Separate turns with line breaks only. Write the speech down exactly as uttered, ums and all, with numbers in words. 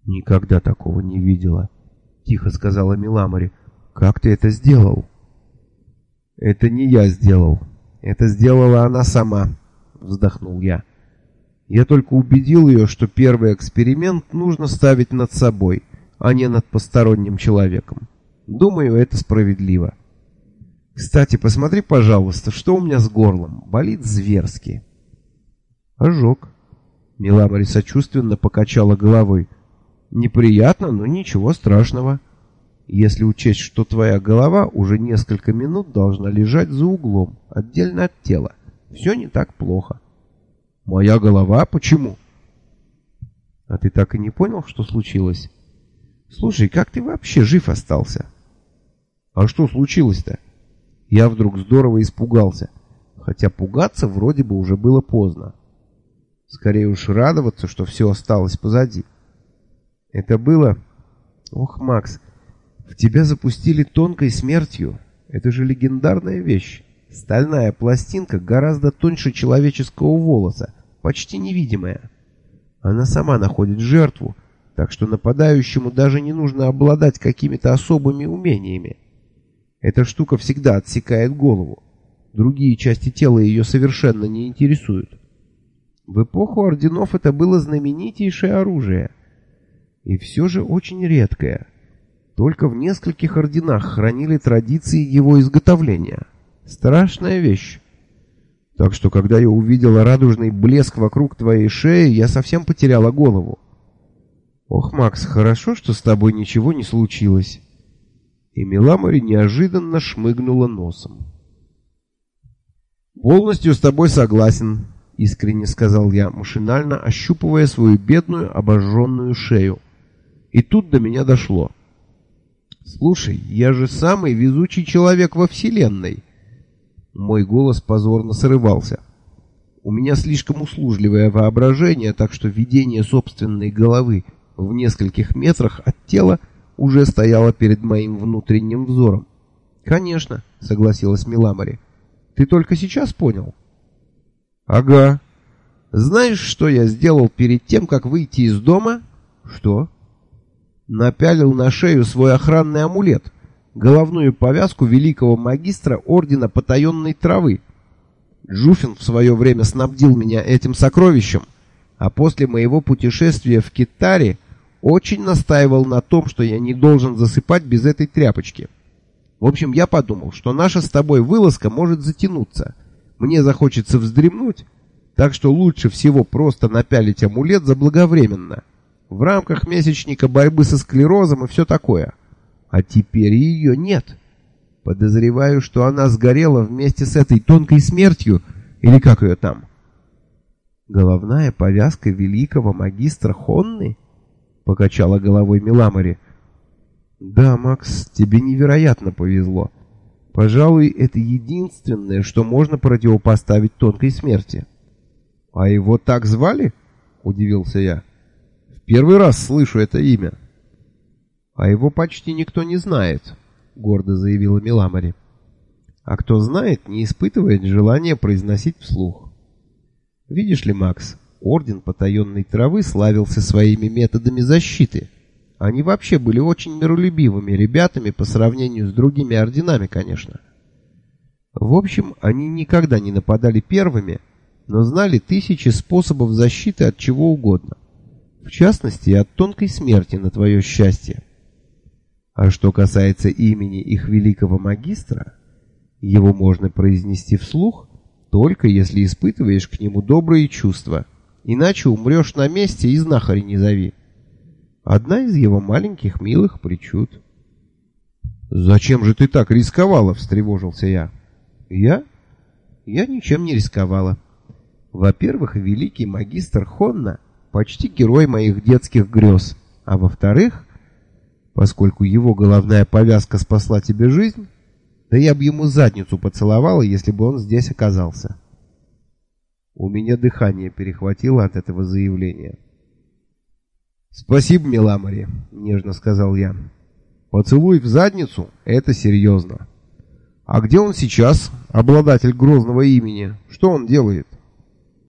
«Никогда такого не видела», — тихо сказала Миламори. «Как ты это сделал?» «Это не я сделал. Это сделала она сама», — вздохнул я. «Я только убедил ее, что первый эксперимент нужно ставить над собой, а не над посторонним человеком. Думаю, это справедливо. Кстати, посмотри, пожалуйста, что у меня с горлом. Болит зверски». «Ожог». Миламори сочувственно покачала головой. «Неприятно, но ничего страшного. Если учесть, что твоя голова уже несколько минут должна лежать за углом, отдельно от тела, все не так плохо». «Моя голова? Почему?» «А ты так и не понял, что случилось? Слушай, как ты вообще жив остался?» «А что случилось-то?» Я вдруг здорово испугался, хотя пугаться вроде бы уже было поздно. Скорее уж радоваться, что все осталось позади. Это было... Ох, Макс, в тебя запустили тонкой смертью. Это же легендарная вещь. Стальная пластинка гораздо тоньше человеческого волоса, почти невидимая. Она сама находит жертву, так что нападающему даже не нужно обладать какими-то особыми умениями. Эта штука всегда отсекает голову. Другие части тела ее совершенно не интересуют. В эпоху орденов это было знаменитейшее оружие. И все же очень редкое. Только в нескольких орденах хранили традиции его изготовления. Страшная вещь. Так что, когда я увидела радужный блеск вокруг твоей шеи, я совсем потеряла голову. Ох, Макс, хорошо, что с тобой ничего не случилось. И Миламори неожиданно шмыгнула носом. «Полностью с тобой согласен», — искренне сказал я, машинально ощупывая свою бедную обожженную шею. И тут до меня дошло. «Слушай, я же самый везучий человек во Вселенной!» Мой голос позорно срывался. У меня слишком услужливое воображение, так что видение собственной головы в нескольких метрах от тела уже стояло перед моим внутренним взором. «Конечно», — согласилась Миламори. «Ты только сейчас понял?» «Ага. Знаешь, что я сделал перед тем, как выйти из дома?» «Что?» «Напялил на шею свой охранный амулет, головную повязку великого магистра Ордена Потаенной Травы. Джуфин в свое время снабдил меня этим сокровищем, а после моего путешествия в Китаре очень настаивал на том, что я не должен засыпать без этой тряпочки. В общем, я подумал, что наша с тобой вылазка может затянуться. Мне захочется вздремнуть, так что лучше всего просто напялить амулет заблаговременно, в рамках месячника борьбы со склерозом и все такое. А теперь ее нет. Подозреваю, что она сгорела вместе с этой тонкой смертью, или как ее там?» «Головная повязка великого магистра Хонны?» — покачала головой Миламори. «Да, Макс, тебе невероятно повезло. Пожалуй, это единственное, что можно противопоставить тонкой смерти». «А его так звали?» — удивился я. «В первый раз слышу это имя». «А его почти никто не знает», — гордо заявила Миламори. «А кто знает, не испытывает желания произносить вслух. Видишь ли, Макс, Орден Потаенной Травы славился своими методами защиты. Они вообще были очень миролюбивыми ребятами по сравнению с другими орденами, конечно. В общем, они никогда не нападали первыми, но знали тысячи способов защиты от чего угодно. В частности, от тонкой смерти, на твое счастье. А что касается имени их великого магистра, его можно произнести вслух, только если испытываешь к нему добрые чувства, иначе умрешь на месте и знахаря не зови. Одна из его маленьких милых причуд». «Зачем же ты так рисковала?» — встревожился я. «Я? Я ничем не рисковала. Во-первых, великий магистр Хонна почти герой моих детских грез, а во-вторых, поскольку его головная повязка спасла тебе жизнь, да я бы ему задницу поцеловала, если бы он здесь оказался». У меня дыхание перехватило от этого заявления. «Спасибо, Миламори», — нежно сказал я. «Поцелуй в задницу — это серьезно. А где он сейчас, обладатель грозного имени? Что он делает?»